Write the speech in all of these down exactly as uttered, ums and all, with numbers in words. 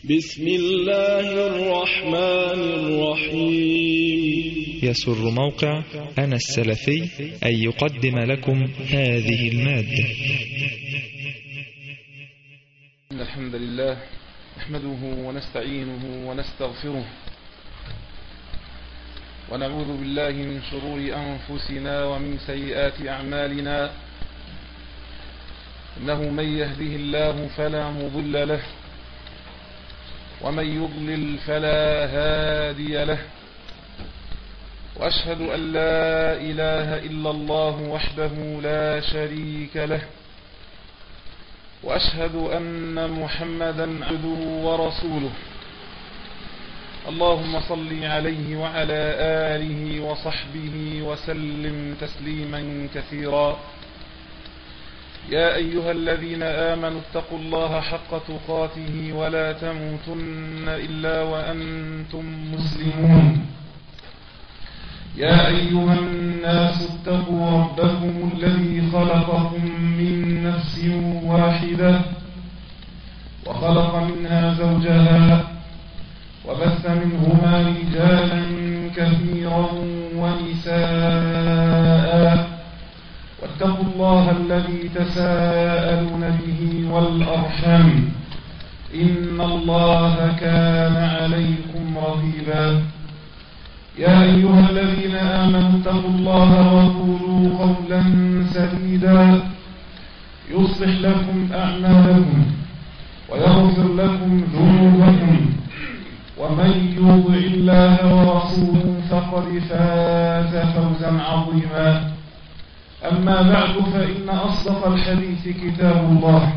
بسم الله الرحمن الرحيم. يسر موقع أنا السلفي أن يقدم لكم هذه المادة. إن الحمد لله نحمده ونستعينه ونستغفره ونعوذ بالله من شرور أنفسنا ومن سيئات أعمالنا. إنه من يهده الله فلا مضل له ومن يضلل فلا هادي له، وأشهد أن لا إله إلا الله وحده لا شريك له، وأشهد أن محمدا عبده ورسوله. اللهم صل عليه وعلى آله وصحبه وسلم تسليما كثيرا. يا أيها الذين آمنوا اتقوا الله حق تقاته ولا تموتن إلا وأنتم مسلمون. يا أيها الناس اتقوا ربكم الذي خلقكم من نفس واحدة وخلق منها زوجها وبث منهما رجالا كثيرا ونساء، واتقوا الله الذي تساءلون به والأرحام إن الله كان عليكم رقيبا. يا أيها الذين آمنوا اتقوا الله وقولوا قولا سديدا يصلح لكم أعمالكم ويغفر لكم ذنوبكم، ومن يطع الله ورسوله فقد فاز فوزا عظيما. أما بعد، فإن أصدق الحديث كتاب الله،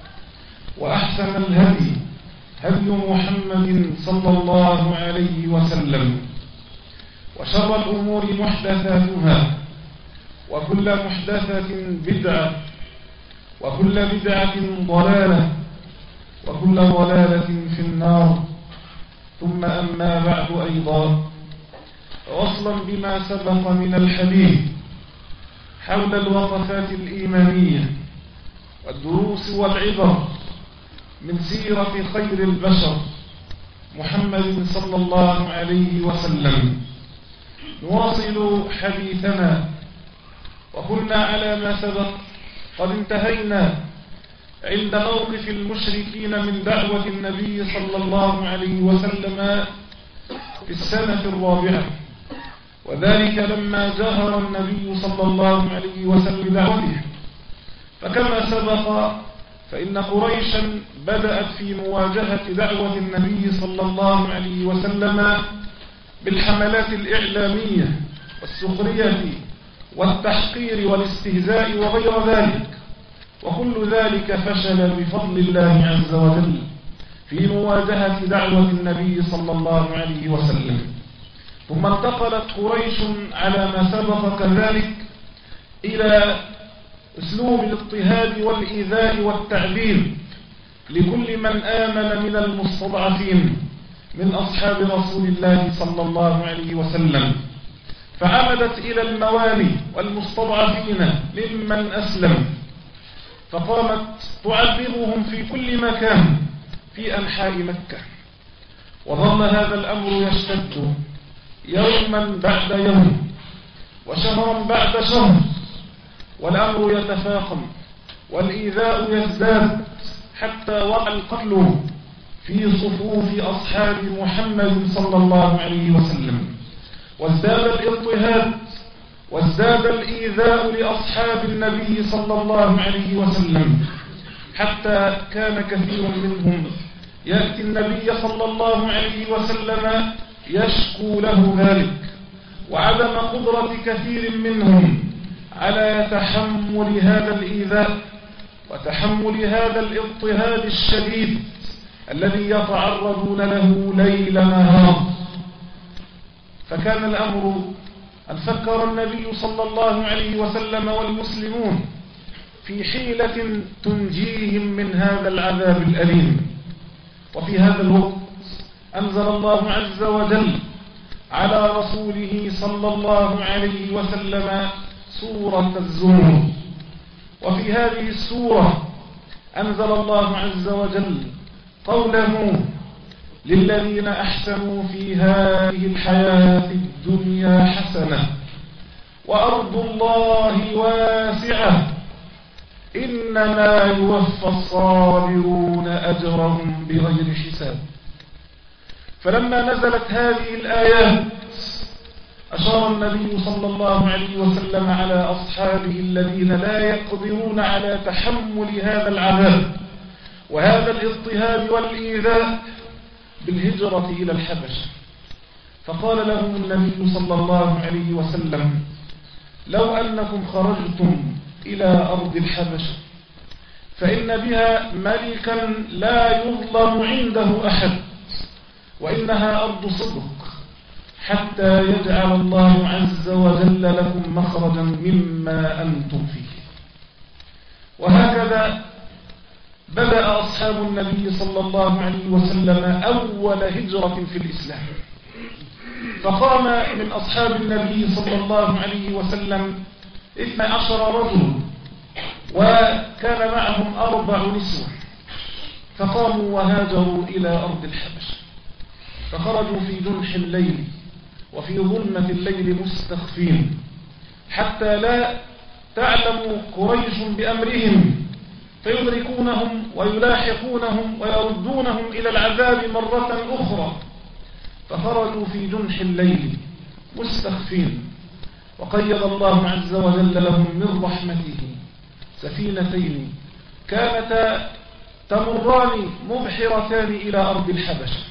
وأحسن الهدي هدي محمد صلى الله عليه وسلم، وشر الأمور محدثاتها، وكل محدثة بدعة، وكل بدعة ضلالة، وكل ضلالة في النار. ثم أما بعد أيضا، وصلا بما سبق من الحديث حول الوقفات الإيمانية والدروس والعبر من سيرة خير البشر محمد صلى الله عليه وسلم، نواصل حديثنا. وكنا على ما سبق قد انتهينا عند موقف المشركين من دعوة النبي صلى الله عليه وسلم في السنة الرابعة، وذلك لما جهر النبي صلى الله عليه وسلم بدعوته. فكما سبق فإن قريشا بدأت في مواجهة دعوة النبي صلى الله عليه وسلم بالحملات الإعلامية والسخرية والتحقير والاستهزاء وغير ذلك، وكل ذلك فشل بفضل الله عز وجل في مواجهة دعوة النبي صلى الله عليه وسلم. ثم انتقلت قريش على ما سبق كذلك إلى أسلوب الاضطهاد والإيذاء والتعذيب لكل من آمن من المستضعفين من أصحاب رسول الله صلى الله عليه وسلم، فعمدت إلى الموالي والمستضعفين ممن أسلم، فقامت تعذبهم في كل مكان في أنحاء مكة. وظل هذا الأمر يشتد يوما بعد يوم وشهرا بعد شهر، والأمر يتفاقم والإيذاء يزداد، حتى وقع القتل في صفوف أصحاب محمد صلى الله عليه وسلم، وازداد الاضطهاد وازداد الإيذاء لأصحاب النبي صلى الله عليه وسلم، حتى كان كثير منهم يأتي النبي صلى الله عليه وسلم يشكو له ذلك، وعدم قدرة كثير منهم على تحمل هذا الإيذاء وتحمل هذا الاضطهاد الشديد الذي يتعرضون له ليل نهار. فكان الأمر أن فكر النبي صلى الله عليه وسلم والمسلمون في حيلة تنجيهم من هذا العذاب الأليم. وفي هذا الوقت أنزل الله عز وجل على رسوله صلى الله عليه وسلم سورة الزمر. وفي هذه السورة أنزل الله عز وجل قوله للذين أحسنوا في هذه الحياة الدنيا حسنة وأرض الله واسعة إنما يوفى الصابرون أجرهم بغير حساب. فلما نزلت هذه الآيات أشار النبي صلى الله عليه وسلم على أصحابه الذين لا يقدرون على تحمل هذا العذاب وهذا الاضطهاد والإيذاء بالهجرة إلى الحبشة، فقال لهم النبي صلى الله عليه وسلم: لو أنكم خرجتم إلى أرض الحبشة فإن بها ملكا لا يظلم عنده أحد، وإنها أرض صدق، حتى يجعل الله عز وجل لكم مخرجا مما أنتم فيه. وهكذا بدأ أصحاب النبي صلى الله عليه وسلم أول هجرة في الإسلام، فقام من أصحاب النبي صلى الله عليه وسلم اثنى عشر رجل، وكان معهم أربع نسوة، فقاموا وهاجروا إلى أرض الحبشة، فخرجوا في جنح الليل وفي ظلمة الليل مستخفين، حتى لا تعلم قريش بأمرهم فيدركونهم ويلاحقونهم ويردونهم إلى العذاب مرة أخرى. فخرجوا في جنح الليل مستخفين، وقيض الله عز وجل لهم من رحمته سفينتين كانتا تمران مبحرتان إلى أرض الحبشة،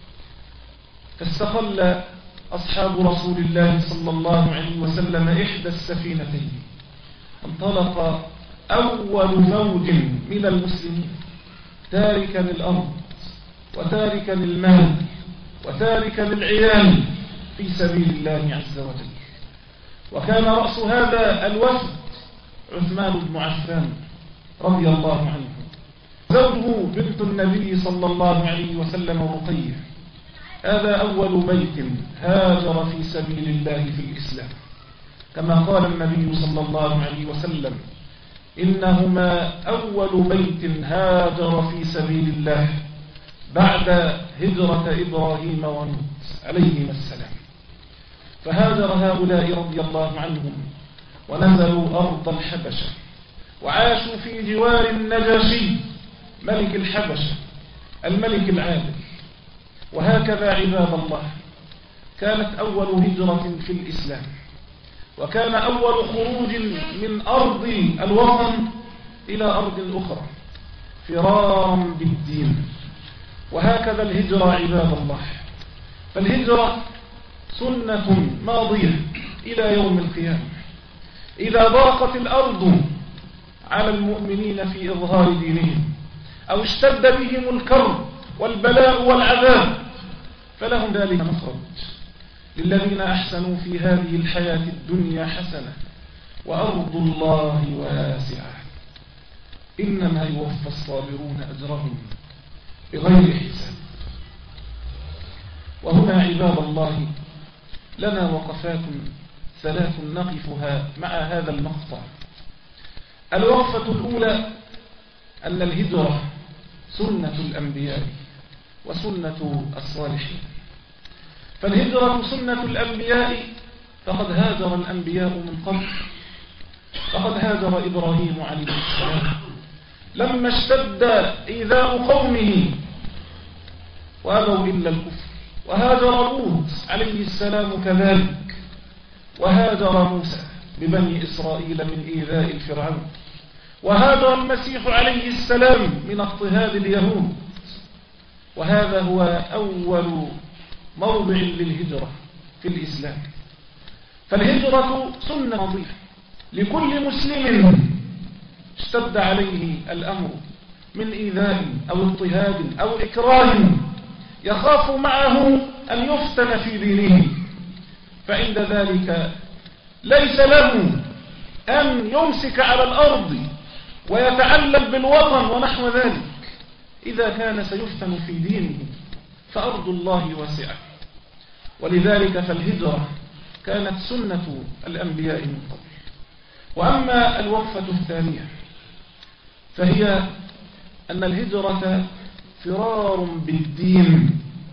فاستقل أصحاب رسول الله صلى الله عليه وسلم إحدى السفينتين، انطلق أول فوج من المسلمين تاركا الأرض وتاركا المال وتاركا العيال في سبيل الله عز وجل. وكان رأس هذا الوفد عثمان بن عفان رضي الله عنه، زوجه بنت النبي صلى الله عليه وسلم رقية. هذا أول بيت هاجر في سبيل الله في الإسلام، كما قال النبي صلى الله عليه وسلم: إنهما أول بيت هاجر في سبيل الله بعد هجرة إبراهيم ونوح عليهما السلام. فهاجر هؤلاء رضي الله عنهم ونزلوا أرض الحبشة، وعاشوا في جوار النجاشي ملك الحبشة الملك العادل. وهكذا عباد الله كانت أول هجرة في الإسلام، وكان أول خروج من أرض الوطن إلى أرض أخرى فرارا بالدين. وهكذا الهجرة عباد الله، فالهجرة سنة ماضية إلى يوم القيامة. إذا ضاقت الأرض على المؤمنين في إظهار دينهم أو اشتد بهم الكرب والبلاء والعذاب فلهم ذلك مخرج: للذين أحسنوا في هذه الحياة الدنيا حسنة وأرض الله واسعة إنما يوفى الصابرون أجرهم بغير حساب. وهنا عباد الله لنا وقفات ثلاث نقفها مع هذا المقطع. الوقفة الأولى أن الهجرة سنة الأنبياء وسنة الصالحين. فالهجرة سنة الأنبياء، فقد هاجر الأنبياء من قبل، فقد هاجر إبراهيم عليه السلام لما اشتد إيذاء قومه وأبوا إلا الكفر، وهاجر لوط عليه السلام كذلك، وهاجر موسى ببني إسرائيل من إيذاء الفرعون، وهاجر المسيح عليه السلام من اضطهاد اليهود. وهذا هو أول موضع للهجرة في الإسلام. فالهجرة سنة نظيفة لكل مسلم اشتد عليه الأمر من إيذاء أو اضطهاد أو إكراه يخاف معه أن يفتن في دينه، فعند ذلك ليس له أن يمسك على الأرض ويتعلل بالوطن ونحو ذلك. إذا كان سيفتن في دينه فأرض الله واسعة. ولذلك فالهجرة كانت سنة الأنبياء من قبل. وأما الوقفة الثانية فهي أن الهجرة فرار بالدين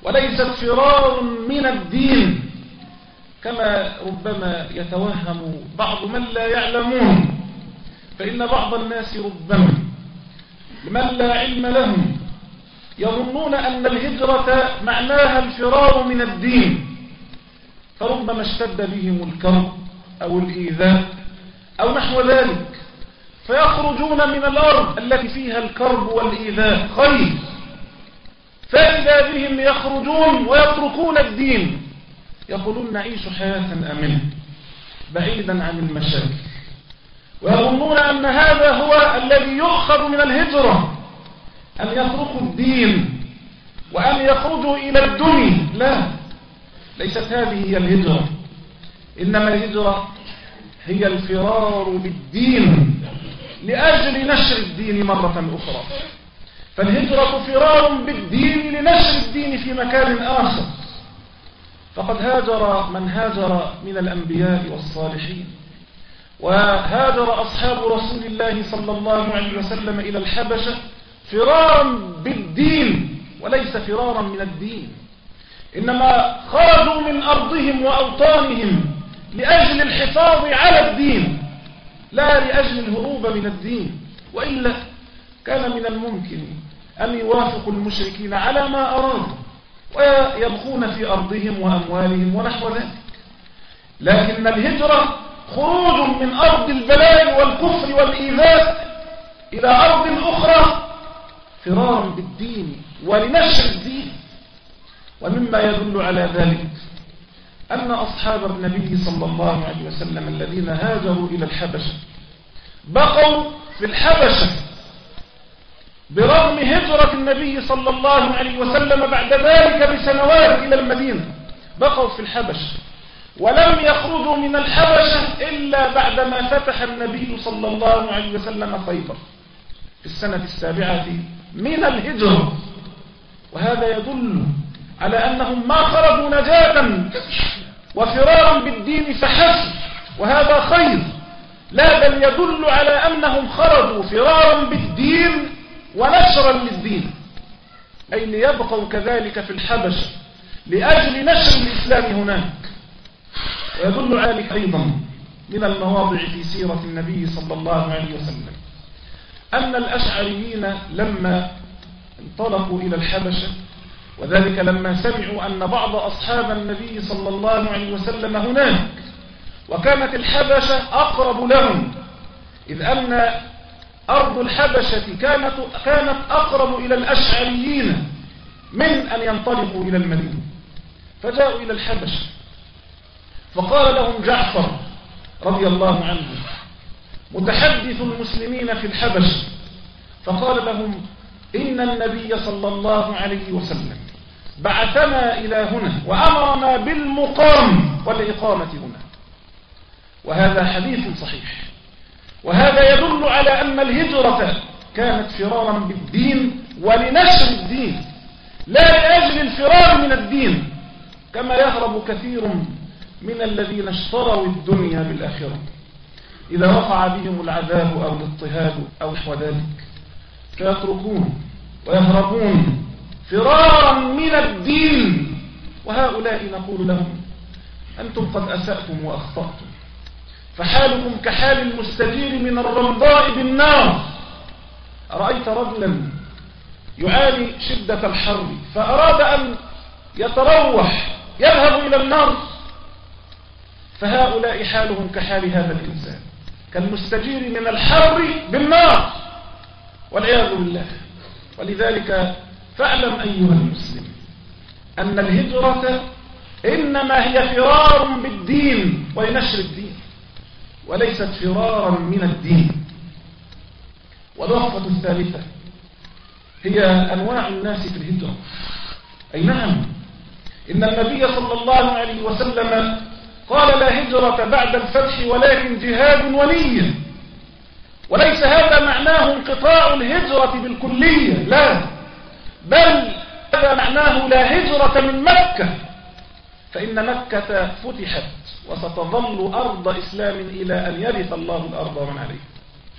وليست فرار من الدين كما ربما يتوهم بعض من لا يعلمون. فإن بعض الناس ربما لمن لا علم لهم يظنون أن الهجرة معناها الفرار من الدين، فربما اشتد بهم الكرب أو الإيذاء أو نحو ذلك فيخرجون من الأرض التي فيها الكرب والإيذاء خير، فإذا بهم يخرجون ويتركون الدين، يقولون نعيش حياة أمنة بعيدا عن المشاكل، ويظنون أن هذا هو الذي يؤخذ من الهجرة، أن يتركوا الدين وأن يخرجوا إلى الدنيا. لا، ليست هذه هي الهجرة، إنما الهجرة هي الفرار بالدين لأجل نشر الدين مرة أخرى. فالهجرة فرار بالدين لنشر الدين في مكان آخر. فقد هاجر من هاجر من الأنبياء والصالحين، وهاجر أصحاب رسول الله صلى الله عليه وسلم إلى الحبشة فرارا بالدين وليس فرارا من الدين، إنما خرجوا من أرضهم وأوطانهم لأجل الحفاظ على الدين لا لأجل الهروب من الدين، وإلا كان من الممكن أن يوافقوا المشركين على ما أرادوا ويبقون في أرضهم وأموالهم ونحو ذلك. لكن الهجرة خروج من أرض البلاء والكفر والإيذاء إلى أرض أخرى فرارا بالدين ولنشر الدين. ومما يدل على ذلك أن أصحاب النبي صلى الله عليه وسلم الذين هاجروا إلى الحبشة بقوا في الحبشة برغم هجرة النبي صلى الله عليه وسلم بعد ذلك بسنوات إلى المدينة، بقوا في الحبشة ولم يخرجوا من الحبشة إلا بعدما فتح النبي صلى الله عليه وسلم خيبر في السنة السابعة من الهجرة. وهذا يدل على أنهم ما خرجوا نجاة وفرارا بالدين فحسب، وهذا خير، لا بل يدل على أنهم خرجوا فرارا بالدين ونشرا للدين، أي ليبقوا كذلك في الحبشة لأجل نشر الإسلام هناك. ويدل على ذلك أيضا من المواضع في سيرة النبي صلى الله عليه وسلم أن الأشعريين لما انطلقوا إلى الحبشة، وذلك لما سمعوا أن بعض أصحاب النبي صلى الله عليه وسلم هناك، وكانت الحبشة أقرب لهم، إذ أن أرض الحبشة كانت, كانت أقرب إلى الأشعريين من أن ينطلقوا إلى المدينة، فجاءوا إلى الحبشة. فقال لهم جعفر رضي الله عنه متحدث المسلمين في الحبشة، فقال لهم إن النبي صلى الله عليه وسلم بعثنا إلى هنا وأمرنا بالمقام والإقامة هنا. وهذا حديث صحيح، وهذا يدل على أن الهجرة كانت فرارا بالدين ولنشر الدين لا لأجل الفرار من الدين، كما يهرب كثير من الذين اشتروا الدنيا بالآخرة إذا وقع بهم العذاب أو الاضطهاد أو نحو ذلك فيتركون ويهربون فرارا من الدين. وهؤلاء نقول لهم أنتم قد أسأتم وأخطأتم، فحالكم كحال المستجير من الرمضاء بالنار. أرأيت رجلا يعاني شدة الحر فأراد أن يتروح يذهب إلى النار، فهؤلاء حالهم كحال هذا الإنسان كالمستجير من الحر بالنار والعياذ بالله. ولذلك فاعلم أيها المسلم أن الهجرة إنما هي فرار بالدين ولنشر الدين وليست فرارا من الدين. والنقطة الثالثة هي أنواع الناس في الهجرة. أي نعم، إن النبي صلى الله عليه وسلم قال لا هجرة بعد الفتح ولكن جهاد ونية، وليس هذا معناه انقطاع الهجرة بالكلية، لا، بل هذا معناه لا هجرة من مكة، فإن مكة فتحت وستظل أرض إسلام إلى أن يرث الله الأرض ومن عليها.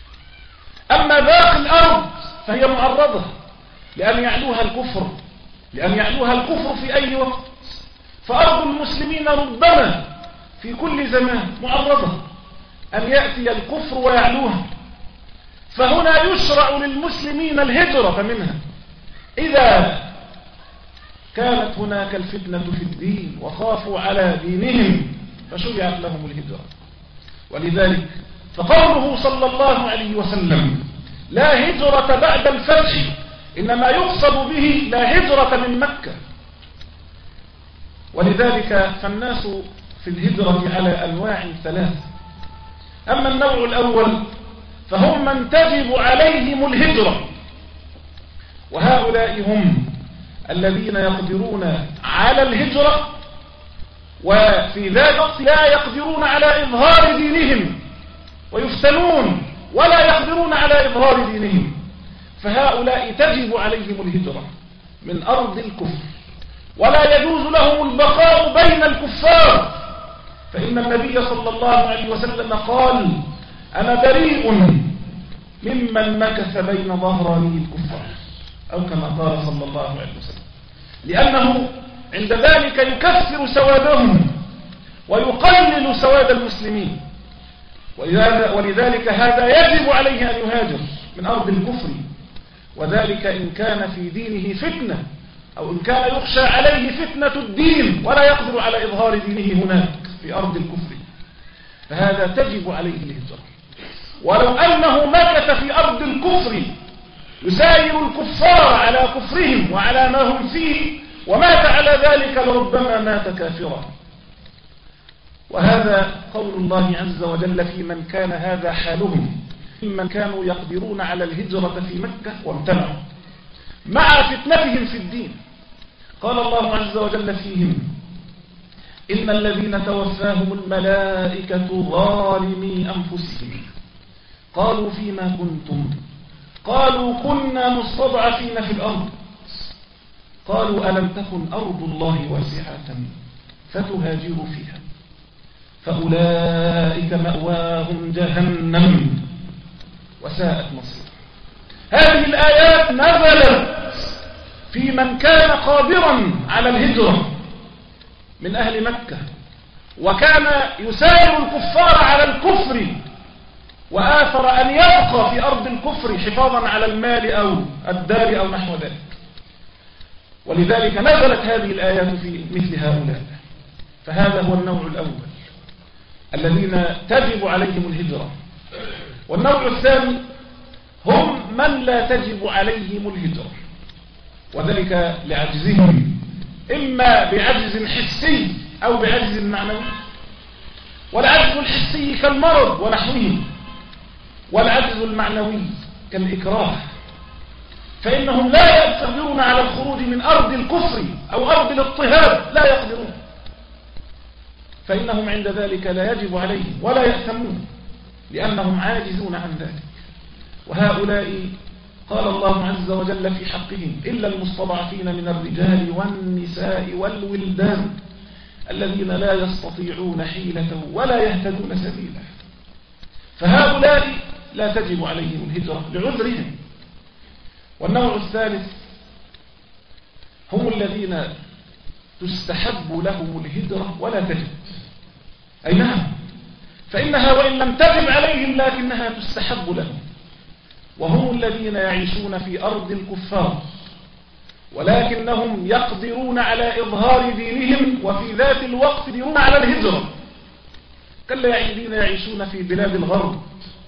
أما باقي الأرض فهي معرضة لأن يعلوها الكفر، لأن يعلوها الكفر في أي وقت. فأرض المسلمين ربما في كل زمان معرضة أن يأتي الكفر ويعلوها، فهنا يشرع للمسلمين الهجرة منها إذا كانت هناك الفتنة في الدين وخافوا على دينهم فشرعت لهم الهجرة. ولذلك فقوله صلى الله عليه وسلم لا هجرة بعد الفتح إنما يقصد به لا هجرة من مكة. ولذلك فالناس في الهجرة على أنواع ثلاث. أما النوع الأول فهم من تجب عليهم الهجرة، وهؤلاء هم الذين يقدرون على الهجرة وفي ذلك لا يقدرون على إظهار دينهم ويفتنون ولا يقدرون على إظهار دينهم، فهؤلاء تجب عليهم الهجرة من أرض الكفر، ولا يجوز لهم البقاء بين الكفار، فإن النبي صلى الله عليه وسلم قال أنا بريء ممن مكث بين ظهراني الكفار، أو كما قال صلى الله عليه وسلم، لأنه عند ذلك يكفر سوادهم ويقلل سواد المسلمين. ولذلك هذا يجب عليه أن يهاجر من أرض الكفر، وذلك إن كان في دينه فتنة أو إن كان يخشى عليه فتنة الدين ولا يقدر على إظهار دينه هناك في أرض الكفر، فهذا تجب عليه الهجرة. ولو أنه مكث في أرض الكفر يساير الكفار على كفرهم وعلى ما هم فيه ومات على ذلك لربما مات كافرا. وهذا قول الله عز وجل في من كان هذا حالهم ممن كانوا يقدرون على الهجرة في مكة وامتنعوا مع فتنتهم في الدين. قال الله عز وجل فيهم إن الذين توفاهم الملائكة ظالمي أنفسهم قالوا فيما كنتم قالوا كنا مستضعفين في الأرض قالوا ألم تكن أرض الله واسعة فتهاجروا فيها فأولئك مأواهم جهنم وساءت مصيرا. هذه الآيات نزلت في من كان قادرا على الهجرة من أهل مكة وكان يساير الكفار على الكفر وآثر أن يبقى في أرض الكفر حفاظا على المال أو الدار أو نحو ذلك. ولذلك نزلت هذه الآيات في مثل هؤلاء. فهذا هو النوع الأول الذين تجب عليهم الهجرة. والنوع الثاني هم من لا تجب عليهم الهجرة، وذلك لعجزهم إما بعجز حسي أو بعجز معنوي. والعجز الحسي كالمرض ونحوه، والعجز المعنوي كالإكراه، فإنهم لا يقدرون على الخروج من أرض الكفر أو أرض الاضطهاد، لا يقدرون، فإنهم عند ذلك لا يجب عليهم ولا يأثمون لأنهم عاجزون عن ذلك. وهؤلاء قال الله عز وجل في حقهم إلا المستضعفين من الرجال والنساء والولدان الذين لا يستطيعون حيلة ولا يهتدون سبيلا، فهؤلاء لا تجب عليهم الهجرة لعذرهم. والنوع الثالث هم الذين تستحب لهم الهجرة ولا تجب، أي نعم، فإنها وإن لم تجب عليهم لكنها تستحب لهم، وهم الذين يعيشون في أرض الكفار ولكنهم يقدرون على إظهار دينهم وفي ذات الوقت يقدرون على الهجرة، كالذين يعيشون في بلاد الغرب،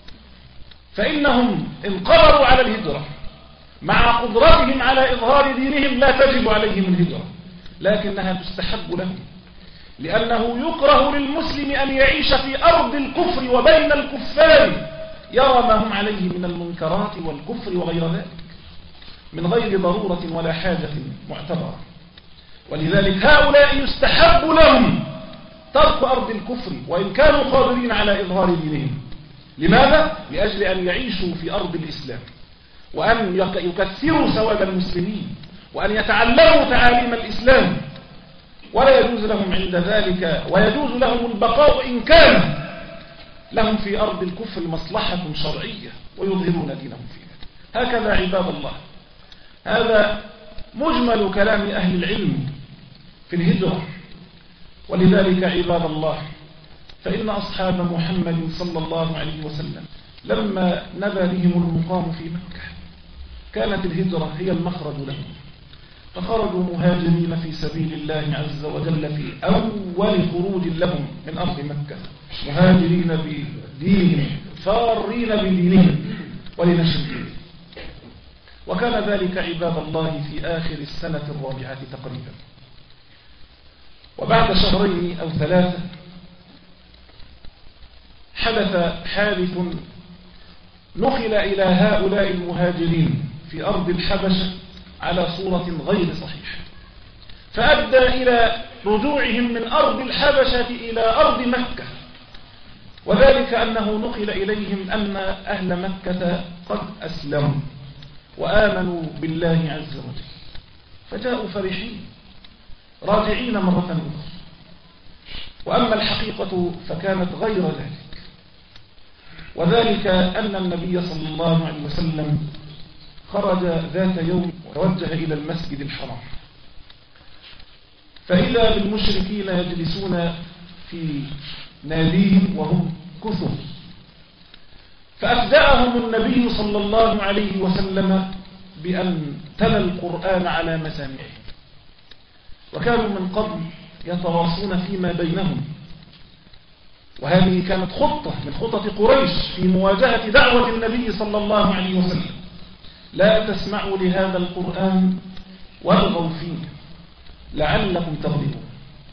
فإنهم إن قدروا على الهجرة مع قدرتهم على إظهار دينهم لا تجب عليهم الهجرة، لكنها تستحب لهم، لأنه يكره للمسلم أن يعيش في أرض الكفر وبين الكفار يرى ما هم عليه من المنكرات والكفر وغير ذلك من غير ضرورة ولا حاجة معتبرة. ولذلك هؤلاء يستحب لهم ترك أرض الكفر وإن كانوا قادرين على إظهار دينهم. لماذا؟ لأجل أن يعيشوا في أرض الإسلام وأن يكثروا سواد المسلمين وأن يتعلموا تعاليم الإسلام، ولا يجوز لهم عند ذلك ويجوز لهم البقاء إن كان لهم في أرض الكفر مصلحة شرعية ويظهرون دينهم فيها. هكذا عباد الله، هذا مجمل كلام أهل العلم في الهجرة. ولذلك عباد الله، فإن أصحاب محمد صلى الله عليه وسلم لما نبى بهم المقام في مكة كانت الهجرة هي المخرج لهم، فخرجوا مهاجرين في سبيل الله عز وجل في أول خروج لهم من أرض مكة، مهاجرين بدينهم فارين بدينهم ولنشر دينهم. وكان ذلك عباد الله في آخر السنة الرابعة تقريبا. وبعد شهرين أو ثلاثة حدث حادث نقل إلى هؤلاء المهاجرين في أرض الحبشة على صورة غير صحيحة، فأدى إلى رجوعهم من أرض الحبشة إلى أرض مكة، وذلك أنه نقل إليهم أن أهل مكة قد أسلموا وآمنوا بالله عز وجل، فجاءوا فرحين راجعين مرة أخرى. وأما الحقيقة فكانت غير ذلك، وذلك أن النبي صلى الله عليه وسلم خرج ذات يوم وتوجه إلى المسجد الحرام، فإذا بالمشركين يجلسون في ناديهم وهم كثر، فأفدأهم النبي صلى الله عليه وسلم بأن تلا القرآن على مسامعهم. وكانوا من قبل يتواصون فيما بينهم، وهذه كانت خطة من خطط قريش في مواجهة دعوة النبي صلى الله عليه وسلم: لا تسمعوا لهذا القرآن والغوا فيه لعلكم تغلبون.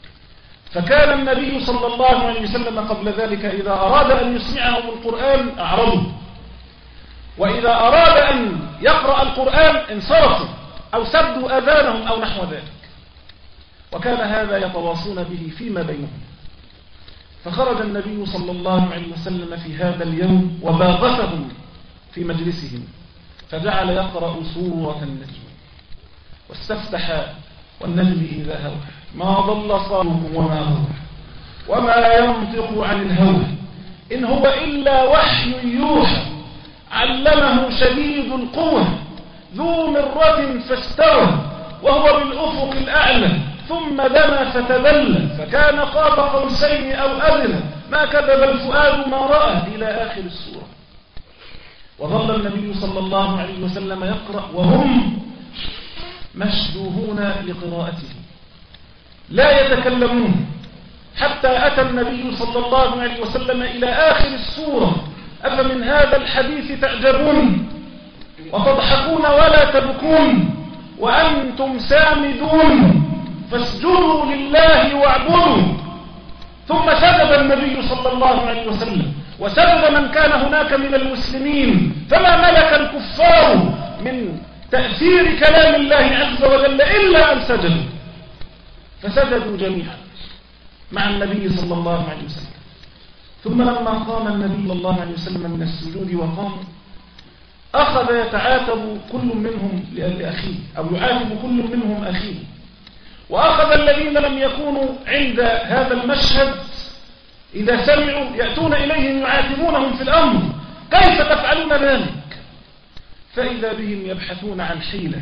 فكان النبي صلى الله عليه وسلم قبل ذلك إذا أراد أن يسمعهم القرآن أعرضوا، وإذا أراد أن يقرأ القرآن انصرفوا أو سدوا أذانهم أو نحو ذلك. وكان هذا يتواصون به فيما بينهم. فخرج النبي صلى الله عليه وسلم في هذا اليوم وباغتهم في مجلسهم، فجعل يقرأ سورة النجم واستفتح والنجم إذا هوى ما ضل صاحبكم وما غوى وما ينطق عن الهوى إن هو إلا وحي يوحى علمه شديد القوى ذو مرة فاستوى وهو بالأفق الأعلى ثم دنا فتدلى فكان قاب قوسين أو أدنى ما كذب الفؤاد ما رأى إلى آخر السورة. وظل النبي صلى الله عليه وسلم يقرأ وهم مشدوهون لقراءته لا يتكلمون، حتى أتى النبي صلى الله عليه وسلم إلى آخر السورة: أفمن هذا الحديث تعجبون وتضحكون ولا تبكون وأنتم سامدون فاسجدوا لله واعبدوا. ثم سجد النبي صلى الله عليه وسلم وسجد من كان هناك من المسلمين، فما ملك الكفار من تأثير كلام الله عز وجل إلا أن سجدوا، فسجدوا جميعا مع النبي صلى الله عليه وسلم. ثم لما قام النبي صلى الله عليه وسلم من السجود وقام أخذ يتعاتب كل منهم لأخيه أو يعاتب كل منهم أخيه، وأخذ الذين لم يكونوا عند هذا المشهد إذا سمعوا يأتون إليهم يعاتبونهم في الأمر: كيف تفعلون ذلك؟ فإذا بهم يبحثون عن حيلة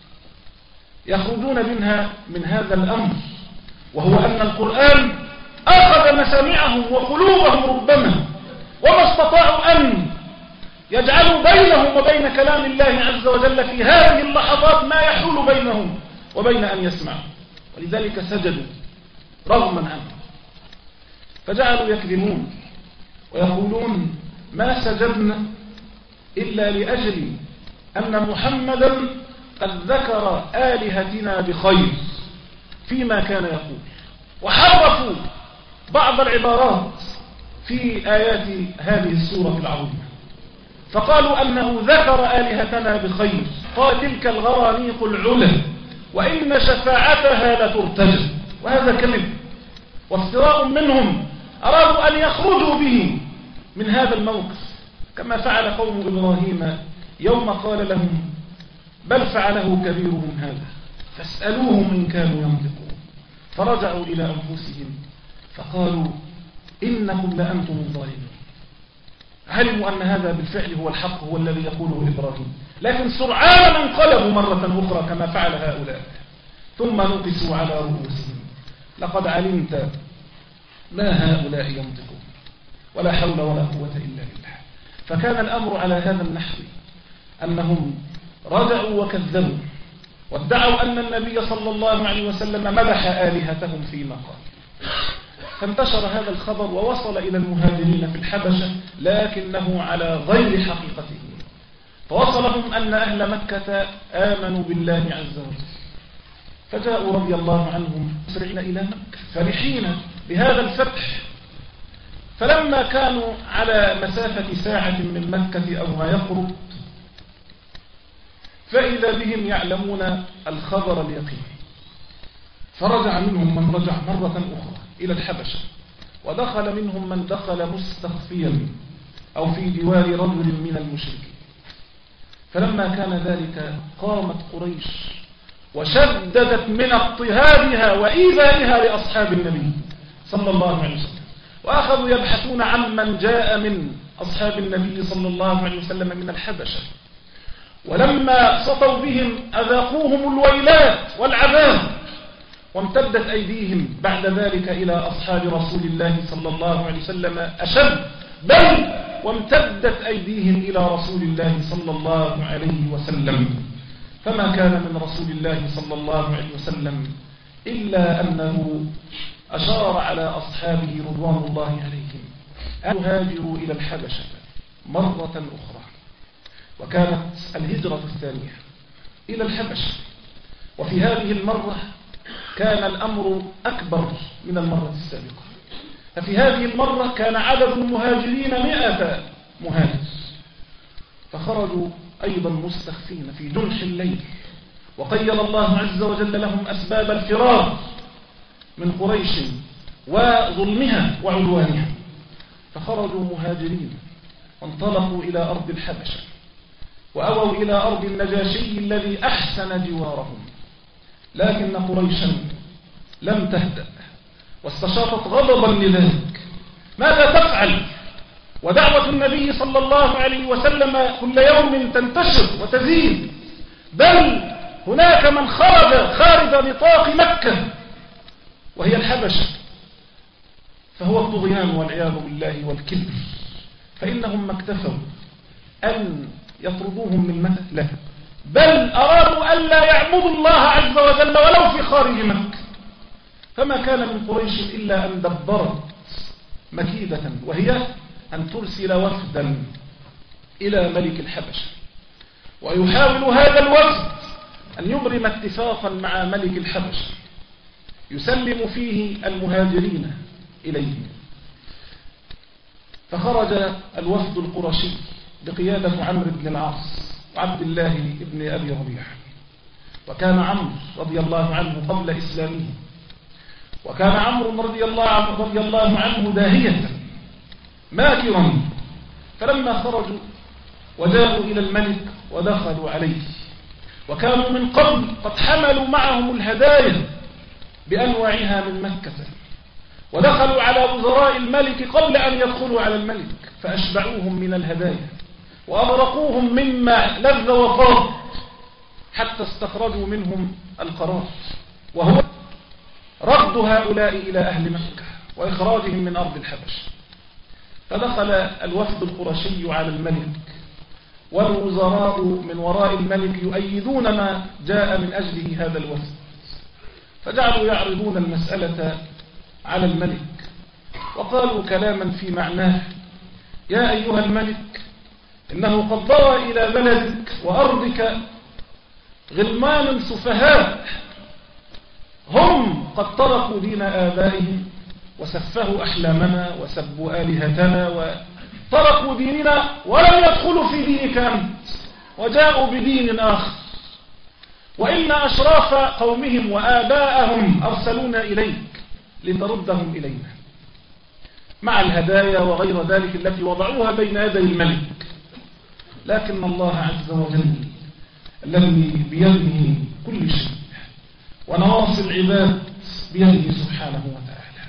يخرجون منها من هذا الأمر، وهو أن القرآن أخذ مسامعهم وقلوبهم ربما، وما استطاعوا أن يجعلوا بينهم وبين كلام الله عز وجل في هذه اللحظات ما يحول بينهم وبين أن يسمعوا، ولذلك سجدوا رغما عنه. فجعلوا يكذبون ويقولون: ما سجدنا إلا لأجل أن محمدا قد ذكر آلهتنا بخير فيما كان يقول. وحرفوا بعض العبارات في آيات هذه السورة العظيمة، فقالوا أنه ذكر آلهتنا بخير، قال: تلك الغرانيق العلا وإن شفاعتها لترتجى. وهذا كذب وافتراء منهم، أرادوا أن يخرجوا به من هذا الموقف، كما فعل قوم إبراهيم يوم قال لهم: بل فعله كبيرهم هذا فاسألوهم إن كانوا ينطقون. فرجعوا إلى أنفسهم فقالوا: إنكم لأنتم الظالمون. علموا أن هذا بالفعل هو الحق، هو الذي يقوله إبراهيم، لكن سرعان انقلبوا مرة أخرى كما فعل هؤلاء، ثم نقصوا على رؤوسهم لقد علمت ما هؤلاء ينطقون، ولا حول ولا قوة إلا بالله. فكان الأمر على هذا النحو، أنهم رجعوا وكذبوا وادعوا أن النبي صلى الله عليه وسلم مدح آلهتهم فيما قال. فانتشر هذا الخبر ووصل إلى المهاجرين في الحبشة، لكنه على غير حقيقته. فوصلهم أن أهل مكة آمنوا بالله عز وجل، فجاءوا رضي الله عنهم مسرعين إلى مكة فرحين بهذا الفتح. فلما كانوا على مسافة ساعة من مكة أو ما يقرب، فإذا بهم يعلمون الخبر اليقين، فرجع منهم من رجع مرة أخرى إلى الحبشة، ودخل منهم من دخل مستخفيا أو في جوار رجل من المشركين. فلما كان ذلك قامت قريش وشددت من اضطهادها وإيذائها لأصحاب النبي صلى الله عليه وسلم، وأخذوا يبحثون عن من جاء من أصحاب النبي صلى الله عليه وسلم من الحبشة. ولما سطوا بهم أذاقوهم الويلات والعذاب، وامتدت أيديهم بعد ذلك إلى أصحاب رسول الله صلى الله عليه وسلم أشد، بل وامتدت أيديهم إلى رسول الله صلى الله عليه وسلم. فما كان من رسول الله صلى الله عليه وسلم إلا أنه أشار على أصحابه رضوان الله عليهم أن يهاجروا إلى الحبشة مرة أخرى، وكانت الهجرة الثانية إلى الحبشة. وفي هذه المرة كان الأمر أكبر من المرة السابقة، ففي هذه المرة كان عدد المهاجرين مئة مهاجر، فخرجوا أيضا مستخفين في جنح الليل، وقيض الله عز وجل لهم أسباب الفرار من قريش وظلمها وعدوانها، فخرجوا مهاجرين وانطلقوا إلى أرض الحبشة، وأووا إلى أرض النجاشي الذي أحسن جوارهم. لكن قريشا لم تهدأ واستشاطت غضبا لذلك. ماذا تفعل ودعوة النبي صلى الله عليه وسلم كل يوم تنتشر وتزيد، بل هناك من خرج خارج نطاق مكة وهي الحبشة، فهو الطغيان والعياذ بالله والكبر. فإنهم ما اكتفوا أن يطردوهم من مكة، لا، بل أرادوا أن لا يعبدوا الله عز وجل ولو في خارج مكة. فما كان من قريش إلا أن دبرت مكيدة، وهي أن ترسل وفدا إلى ملك الحبشة، ويحاول هذا الوفد أن يبرم اتفاقا مع ملك الحبشة يسلم فيه المهاجرين إليه. فخرج الوفد القرشي بقيادة عمرو بن العاص وعبد الله بن أبي ربيعة، وكان عمرو رضي الله عنه قبل إسلامه، وكان عمرو رضي الله عنه, رضي الله عنه داهية ماكرا. فلما خرجوا وجاءوا إلى الملك ودخلوا عليه، وكانوا من قبل قد حملوا معهم الهدايا بأنواعها من مكة، ودخلوا على وزراء الملك قبل أن يدخلوا على الملك، فأشبعوهم من الهدايا وأغرقوهم مما لذ وطاب، حتى استخرجوا منهم القرار، وهو رد هؤلاء إلى أهل مكة وإخراجهم من أرض الحبش. فدخل الوفد القرشي على الملك، والوزراء من وراء الملك يؤيدون ما جاء من أجله هذا الوفد، فجعلوا يعرضون المسألة على الملك، وقالوا كلاما في معناه: يا أيها الملك، إنه قد ضرى إلى بلدك وأرضك غلمان سفهاء، هم قد تركوا دين آبائهم وسفهوا أحلامنا وسبوا آلهتنا وتركوا ديننا، ولم يدخلوا في دينك أنت وجاءوا بدين آخر، وإن أشراف قومهم وآباءهم أرسلونا إليك لتردهم إلينا، مع الهدايا وغير ذلك التي وضعوها بين يدي الملك. لكن الله عز وجل الذي بيده كل شيء ونواصي العباد بيده سبحانه وتعالى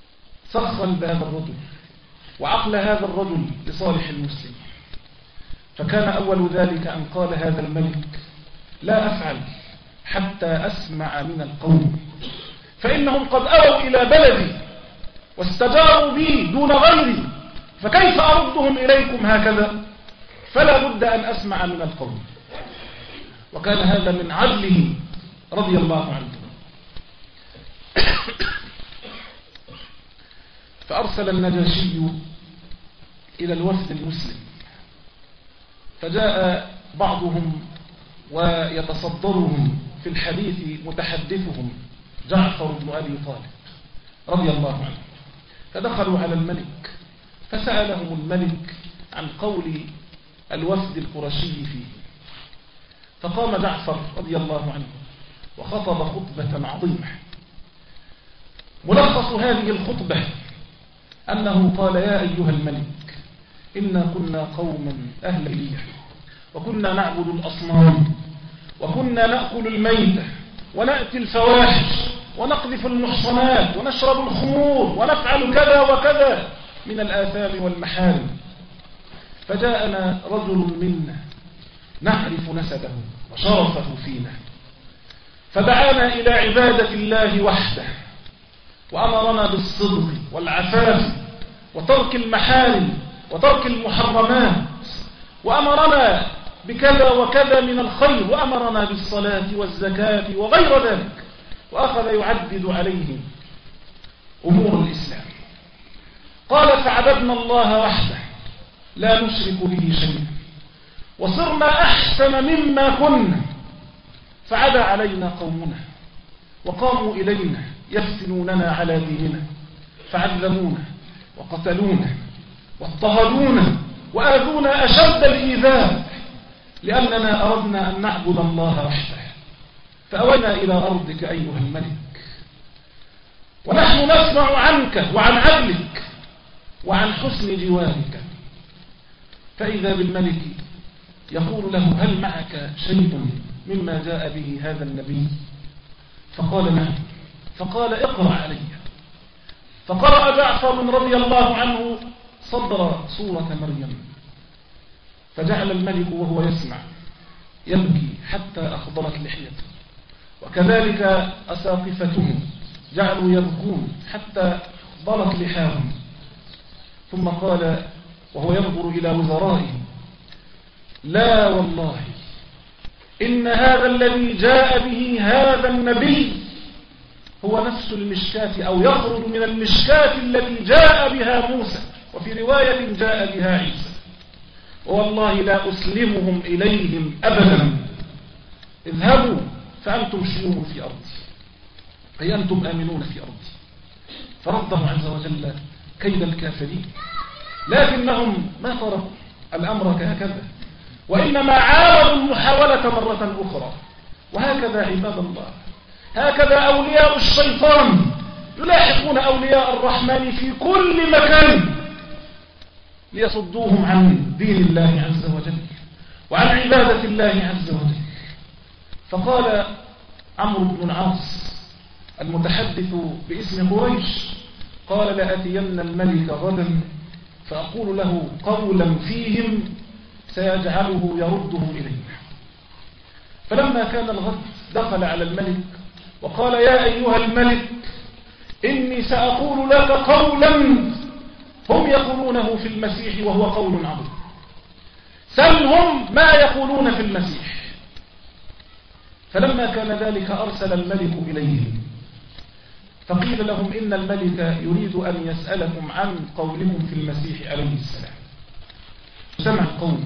سخر بهذا الرجل وعقل هذا الرجل لصالح المسلمين، فكان أول ذلك أن قال هذا الملك: لا أفعل حتى أسمع من القوم، فإنهم قد أووا إلى بلدي واستجاروا بي دون غيري، فكيف أردهم إليكم هكذا؟ فلا بد أن أسمع من القوم. وكان هذا من عدله رضي الله عنه. فأرسل النجاشي إلى الوفد المسلم، فجاء بعضهم ويتصدرهم في الحديث متحدثهم جعفر بن أبي طالب رضي الله عنه. فدخلوا على الملك فسألهم الملك عن قول الوفد القرشي فيه، فقام جعفر رضي الله عنه وخطب خطبة عظيمة. ملخص هذه الخطبة أنه قال: يا أيها الملك، إنا كنا قوما أهل جاهلية، وكنا نعبد الأصنام، وكنا نأكل الميتة، ونأتي الفواحش، ونقذف المحصنات، ونشرب الخمور، ونفعل كذا وكذا من الآثام والمحارم. فجاءنا رجل منا نعرف نسبه وشرفه فينا، فدعانا إلى عبادة الله وحده، وأمرنا بالصدق والعفاف وترك المحارم وترك المحرمات، وأمرنا بكذا وكذا من الخير، وأمرنا بالصلاة والزكاة وغير ذلك، وأخذ يعدد عليهم أمور الإسلام. قال: فعبدنا الله وحده لا نشرك به شيئا، وصرنا أحسن مما كنا، فعدا علينا قومنا وقاموا إلينا يفتنوننا على ديننا، فعذبونا وقتلونا واضطهدونا وآذونا أشد الإيذاء، لأننا أردنا أن نعبد الله وحده، فأوينا إلى أرضك أيها الملك، ونحن نسمع عنك وعن عدلك وعن حسن جوارك. فإذا بالملك يقول له: هل معك شيء مما جاء به هذا النبي؟ فقال: نعم. فقال: اقرأ علي. فقرأ جعفر رضي الله عنه صدر سورة مريم، فجعل الملك وهو يسمع يبكي حتى أخضرت لحيته، وكذلك أساقفته جعلوا يبكون حتى ضلت لحاهم. ثم قال وهو ينظر إلى وزرائه: لا والله إن هذا الذي جاء به هذا النبي هو نفس المشكاة، أو يخرج من المشكاة التي جاء بها موسى، وفي رواية جاء بها عيسى، والله لا أسلمهم إليهم أبدا. اذهبوا فأنتم شيوخ في أرضي، أي أنتم آمنون في أرضي. فرده عز وجل كيد الكافرين، لكنهم ما تركوا الأمر كهكذا، وإنما عاودوا المحاولة مرة أخرى. وهكذا عباد الله، هكذا أولياء الشيطان يلاحقون أولياء الرحمن في كل مكان ليصدوهم عن دين الله عز وجل وعن عبادة الله عز وجل. فقال عمرو بن العاص المتحدث باسم قريش: قال: لأتين الملك غدا فأقول له قولا فيهم سيجعله يردهم إلينا. فلما كان الغد دخل على الملك وقال: يا أيها الملك، إني سأقول لك قولا هم يقولونه في المسيح وهو قول عظيم، سلهم ما يقولون في المسيح. فلما كان ذلك أرسل الملك إليهم، فقيل لهم: إن الملك يريد أن يسألكم عن قولهم في المسيح عليه السلام. سمع القوم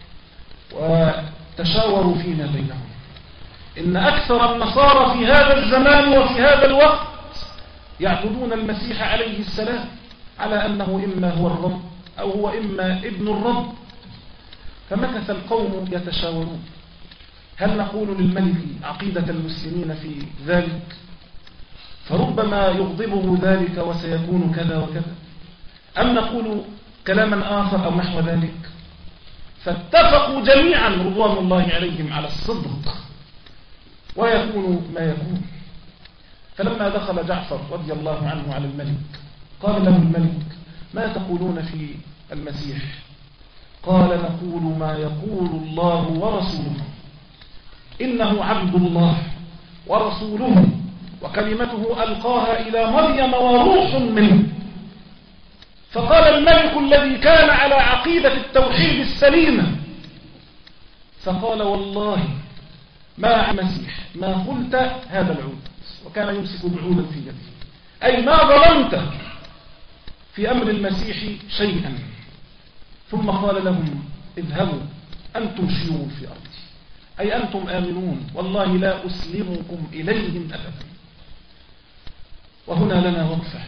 وتشاوروا فيما بينهم إن أكثر النصارى في هذا الزمان وفي هذا الوقت يعبدون المسيح عليه السلام على أنه إما هو الرب أو هو إما ابن الرب. فمكث القوم يتشاورون: هل نقول للملك عقيدة المسلمين في ذلك؟ فربما يغضبه ذلك وسيكون كذا وكذا، أم نقول كلاما آخر أو نحو ذلك؟ فاتفقوا جميعا رضوان الله عليهم على الصدق ويكون ما يكون. فلما دخل جعفر رضي الله عنه على الملك قال له الملك: ما تقولون في المسيح؟ قال نقول ما يقول الله ورسوله إنه عبد الله ورسوله وكلمته ألقاها إلى مريم وروح منه. فقال الملك الذي كان على عقيدة التوحيد السليمة فقال والله ما المسيح ما قلت هذا العود، وكان يمسك بعودا في يده، أي ما ظلمت في أمر المسيح شيئا. ثم قال لهم اذهبوا أنتم شيوع في أرضي، أي أنتم آمنون والله لا أسلمكم إليهم أبدا. وهنا لنا وقفة.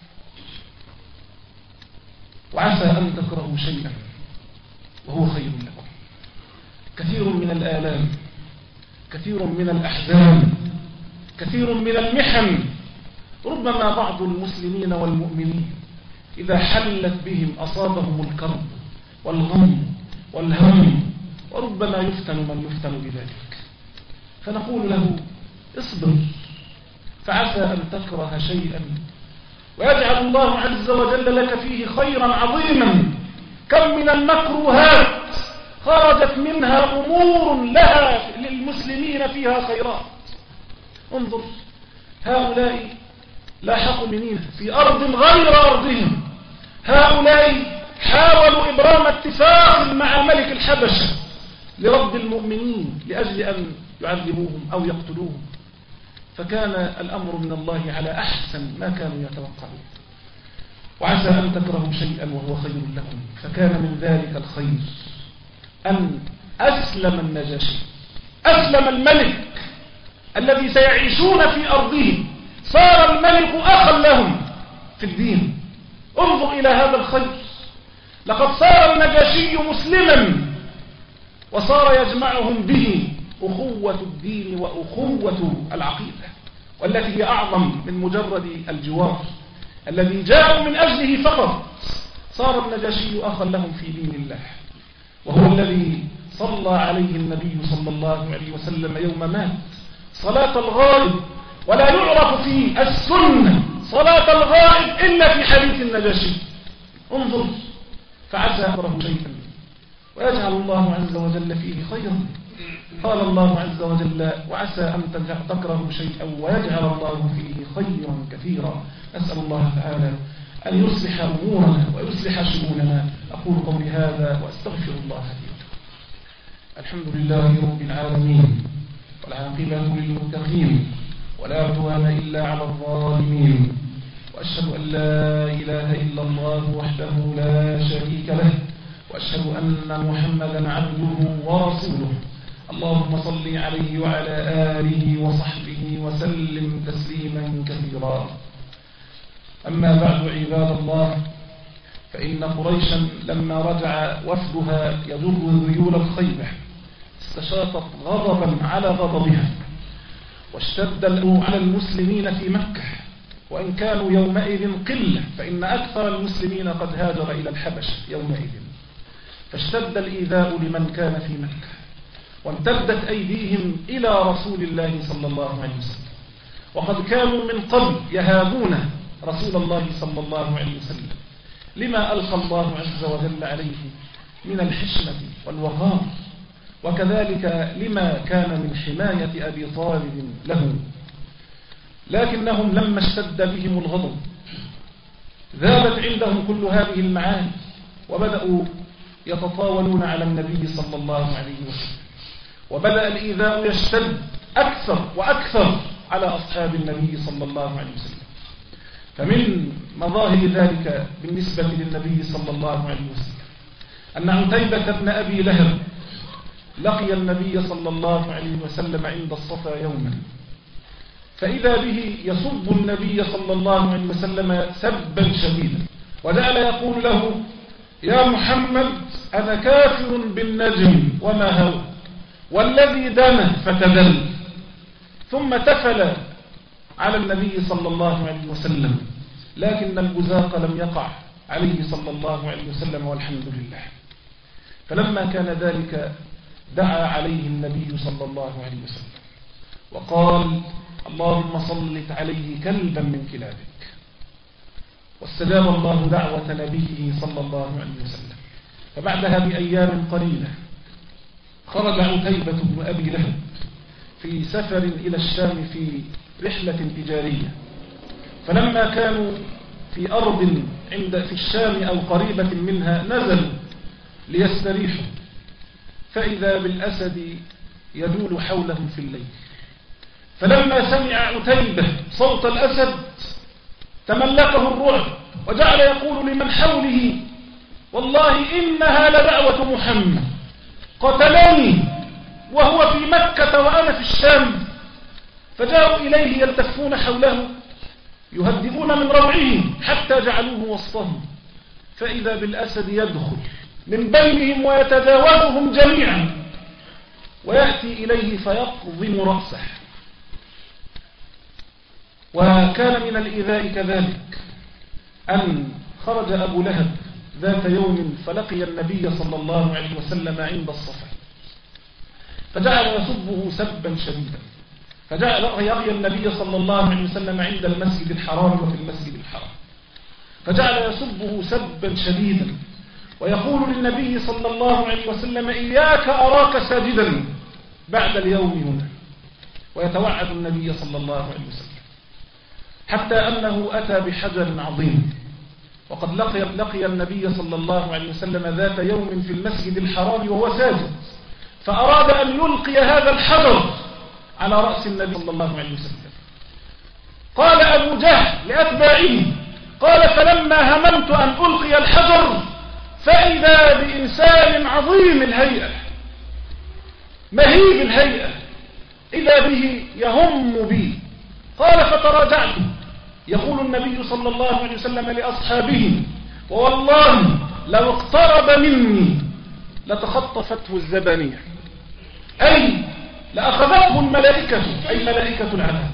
وعسى أن تكرهوا شيئا وهو خير لكم. كثير من الآلام، كثير من الأحزان، كثير من المحن، ربما بعض المسلمين والمؤمنين إذا حلت بهم أصابهم الكرب والغم والهم، وربما يفتن من يفتن بذلك. فنقول له اصبر، فعسى أن تكره شيئا ويجعل الله عز وجل لك فيه خيرا عظيما. كم من المكروهات خرجت منها أمور لها للمسلمين فيها خيرات. انظر، هؤلاء لاحقوا منين في أرض غير أرضهم، هؤلاء حاولوا إبرام اتفاق مع ملك الحبشة لرد المؤمنين لأجل أن يعذبوهم أو يقتلوهم، فكان الأمر من الله على أحسن ما كانوا يتوقعون. وعسى أن تكرهوا شيئا وهو خير لكم، فكان من ذلك الخير أن أسلم النجاشي، أسلم الملك الذي سيعيشون في أرضه، صار الملك أخا لهم في الدين. انظر إلى هذا الخير، لقد صار النجاشي مسلما وصار يجمعهم به أخوة الدين وأخوة العقيدة، والتي هي أعظم من مجرد الجوار الذي جاءوا من أجله فقط. صار النجاشي أخا لهم في دين الله، وهو الذي صلى عليه النبي صلى الله عليه وسلم يوم مات صلاة الغائب، ولا يعرف في السنة صلاة الغائب إلا في حديث النجاشي. انظر، فعسى أكره شيئا ويجعل الله عز وجل فيه خيرا. قال الله عز وجل وعسى أن تكرهوا شيئا ويجعل الله فيه خيرا كثيرا. أسأل الله تعالى أن يصلح أمورنا ويصلح شؤوننا. أقول قولي هذا وأستغفر الله لي ولكم. الحمد لله رب العالمين، والعاقبة للمتقين، ولا عدوان إلا على الظالمين، وأشهد أن لا إله إلا الله وحده لا شريك له، وأشهد أن محمدا عبده ورسوله. اللهم صل عليه وعلى آله وصحبه وسلم تسليما كثيرا. أما بعد عباد الله، فإن قريشا لما رجع وفدها يضر ذيول الخيبة استشاطت غضبا على غضبها، واشتد الأمر على المسلمين في مكة، وإن كانوا يومئذ قلة، فإن أكثر المسلمين قد هاجر إلى الحبش يومئذ. فاشتد الإيذاء لمن كان في مكة، وامتدت أيديهم إلى رسول الله صلى الله عليه وسلم، وقد كانوا من قبل يهابون رسول الله صلى الله عليه وسلم لما ألقى الله عز وجل عليه من الحشمة والوقار، وكذلك لما كان من حماية أبي طالب له. لكنهم لما اشتد بهم الغضب ذابت عندهم كل هذه المعاني، وبدأوا يتطاولون على النبي صلى الله عليه وسلم، وبدأ الإيذاء يشتد أكثر وأكثر على أصحاب النبي صلى الله عليه وسلم. فمن مظاهر ذلك بالنسبة للنبي صلى الله عليه وسلم أن عتيبة بن أبي لهب لقي النبي صلى الله عليه وسلم عند الصفا يوما، فإذا به يصب النبي صلى الله عليه وسلم سبا شديدا، وجعل يقول له يا محمد أنا كافر بالنجم وما هو والذي دنا فتدل، ثم تفل على النبي صلى الله عليه وسلم، لكن البزاق لم يقع عليه صلى الله عليه وسلم والحمد لله. فلما كان ذلك دعا عليه النبي صلى الله عليه وسلم وقال اللهم صلت عليه كلبا من كلابك، واستجاب الله دعوة نبيه صلى الله عليه وسلم، فبعدها بأيام قليلة خرج عتيبة بن أبي لهب في سفر إلى الشام في رحلة تجارية، فلما كانوا في أرض عند في الشام أو قريبة منها نزلوا ليستريحوا، فإذا بالأسد يدول حولهم في الليل. فلما سمع عتيبة صوت الأسد تملكه الرعب وجعل يقول لمن حوله: والله إنها لدعوة محمد، قتلني وهو في مكة وأنا في الشام. فجاءوا إليه يلتفون حوله يهدئون من روعه حتى جعلوه وسطهم، فإذا بالأسد يدخل من بينهم ويتجاوزهم جميعا ويأتي إليه فيقضم رأسه. وكان من الإيذاء كذلك أن خرج أبو لهب ذات يوم فلقي النبي صلى الله عليه وسلم عند الصفا، فجعل يسبه سبا شديدا، فجعل يقي النبي صلى الله عليه وسلم عند المسجد الحرام وفي المسجد الحرام، فجعل يسبه سبا شديدا ويقول للنبي صلى الله عليه وسلم: إياك أراك ساجدا بعد اليوم هنا، ويتوعد النبي صلى الله عليه وسلم، حتى أنه أتى بحجر عظيم. وقد لقي, لقي النبي صلى الله عليه وسلم ذات يوم في المسجد الحرام وهو ساجد، فأراد أن يلقي هذا الحجر على رأس النبي صلى الله عليه وسلم. قال أبو جهل لأتباعه: قال فلما هممت أن ألقي الحجر فإذا بإنسان عظيم الهيئة مهيب الهيئة إذا به يهم بي. قال فتراجعت. يقول النبي صلى الله عليه وسلم لأصحابه: ووالله لو اقترب مني لتخطفته الزبانية، أي لأخذته الملائكة، أي ملائكة العذاب.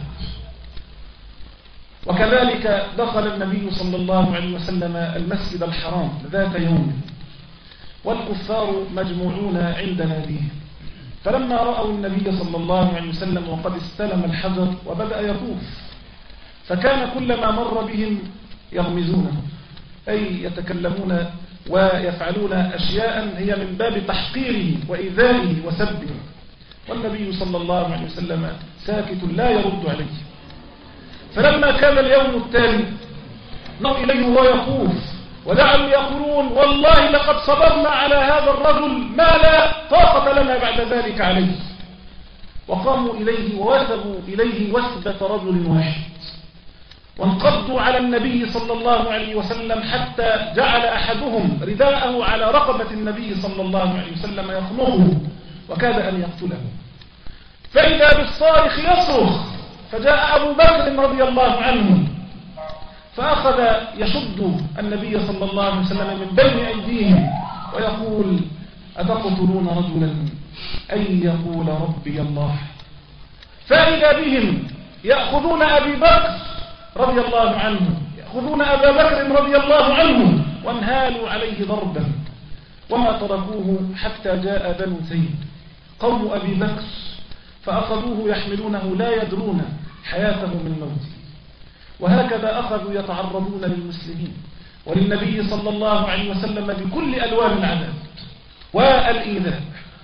وكذلك دخل النبي صلى الله عليه وسلم المسجد الحرام ذات يوم والكفار مجموعون عند ناديه، فلما رأوا النبي صلى الله عليه وسلم وقد استلم الحجر وبدأ يطوف، فكان كلما مر بهم يغمزونه، أي يتكلمون ويفعلون أشياء هي من باب تحقيره وإيذائه وسبه، والنبي صلى الله عليه وسلم ساكت لا يرد عليه. فلما كان اليوم التالي نظروا إليه وهو يطوف وجعلوا يقولون: والله لقد صبرنا على هذا الرجل ما لا طاقة لنا بعد ذلك عليه. وقاموا إليه ووثبوا إليه وثبة رجل واحد، وانقضوا على النبي صلى الله عليه وسلم حتى جعل أحدهم رداءه على رقبة النبي صلى الله عليه وسلم يخنقه وكاد أن يقتله، فإذا بالصارخ يصرخ، فجاء أبو بكر رضي الله عنه فأخذ يشد النبي صلى الله عليه وسلم من بين أيديهم ويقول: أتقتلون رجلا أن يقول ربي الله؟ فإذا بهم يأخذون أبي بكر رضي الله عنه يأخذون أبا بكر رضي الله عنه وانهالوا عليه ضربا، وما تركوه حتى جاء بنو تيم قوم أبي بكر فأخذوه يحملونه لا يدرون حياته من موته. وهكذا أخذوا يتعرضون للمسلمين وللنبي صلى الله عليه وسلم بكل ألوان العذاب والإيذاء.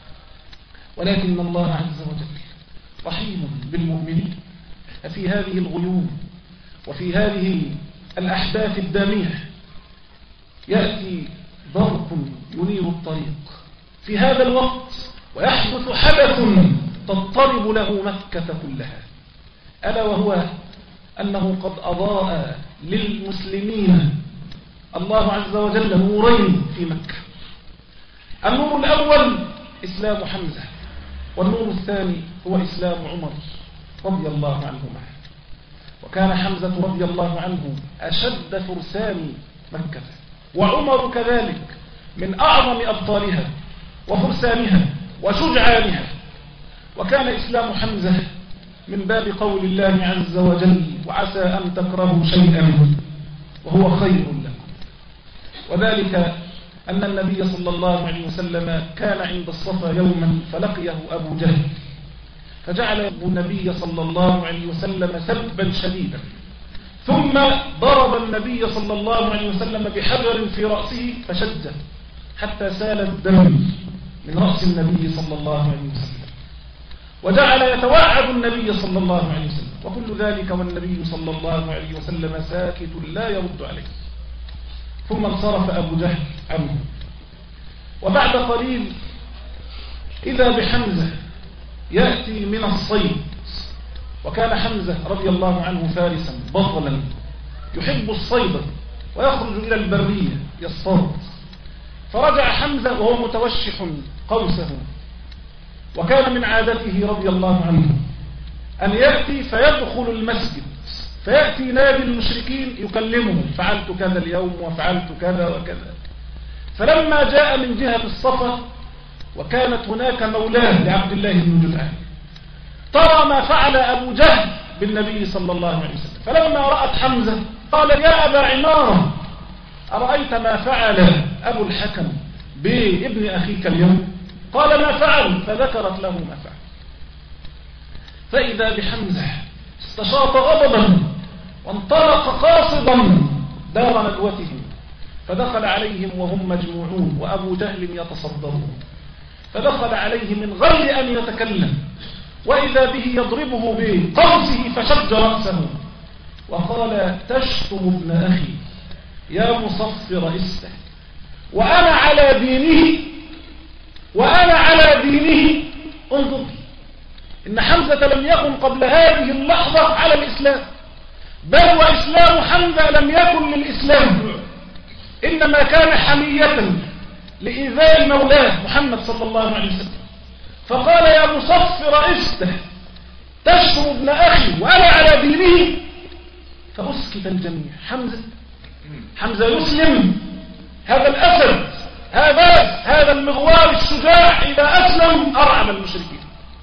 ولكن الله عز وجل رحيم بالمؤمنين، ففي هذه الغيوم وفي هذه الأحداث الدامية يأتي برق ينير الطريق في هذا الوقت، ويحدث حدث تضطرب له مكة كلها، ألا وهو أنه قد أضاء للمسلمين الله عز وجل نورين في مكة. النور الأول إسلام حمزة، والنور الثاني هو إسلام عمر رضي الله عنهما. وكان حمزة رضي الله عنه أشد فرسان مكة، وعمر كذلك من أعظم أبطالها وفرسانها وشجعانها. وكان إسلام حمزة من باب قول الله عز وجل: وعسى أن تكرهوا شيئا وهو خير لكم. وذلك أن النبي صلى الله عليه وسلم كان عند الصفا يوما فلقيه أبو جهل، فجعل النبي صلى الله عليه وسلم سبا شديدا، ثم ضرب النبي صلى الله عليه وسلم بحجر في رأسه فشده، حتى سال الدم من رأس النبي صلى الله عليه وسلم، وجعل يتوعد النبي صلى الله عليه وسلم، وكل ذلك والنبي صلى الله عليه وسلم ساكت لا يرد عليه. ثم انصرف أبو جهل عنه. وبعد قليل إذا بحمزة يأتي من الصيد، وكان حمزة رضي الله عنه فارسا بطلا يحب الصيد ويخرج إلى البرية يصطاد. فرجع حمزة وهو متوشح قوسه، وكان من عادته رضي الله عنه أن يأتي فيدخل المسجد فيأتي نادي المشركين يكلمهم: فعلت كذا اليوم وفعلت كذا وكذا. فلما جاء من جهة الصفا وكانت هناك مولاه لعبد الله بن جدعان، ترى ما فعل أبو جهل بالنبي صلى الله عليه وسلم. فلما رأت حمزة قال: يا أبا عمارة، أرأيت ما فعل أبو الحكم بابن أخيك اليوم؟ قال: ما فعل. فذكرت له ما فعل. فإذا بحمزة استشاط غضبا وانطلق قاصدا دار ندوته، فدخل عليهم وهم مجموعون وأبو جهل يتصدرون، فدخل عليه من غير أن يتكلم، وإذا به يضربه بقوسه فشج رأسه وقال: تشتم ابن أخي يا مصفر استه، وأنا على دينه وأنا على دينه. انظر، إن حمزة لم يكن قبل هذه اللحظة على الإسلام، بل وإسلام حمزة لم يكن للإسلام، إنما كان حمية لإيذاء مولاه محمد صلى الله عليه وسلم. فقال: يا مصفر استه، تشتم ابن أخي وأنا على دينه. فأسكت الجميع. حمزة حمزة يسلم، هذا الأسد، هذا هذا المغوار الشجاع إذا أسلم أرعب المشركين.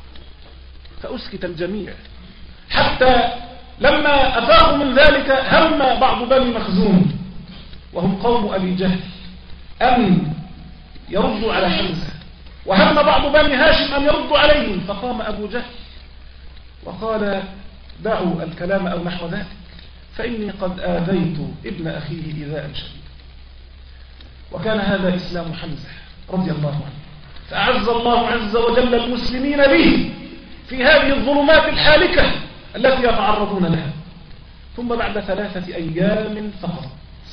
فأسكت الجميع، حتى لما أفاقوا من ذلك هم بعض بني مخزوم وهم قوم أبي جهل أن يردوا على حمزة، وهم بعض بني هاشم أن يردوا عليهم. فقام أبو جهل وقال: دعوا الكلام أو نحو ذلك، فإني قد آذيت ابن أخيه إيذاء شديدا. وكان هذا إسلام حمزة رضي الله عنه، فأعز الله عز وجل المسلمين به في هذه الظلمات الحالكة التي يتعرضون لها. ثم بعد ثلاثة أيام فقط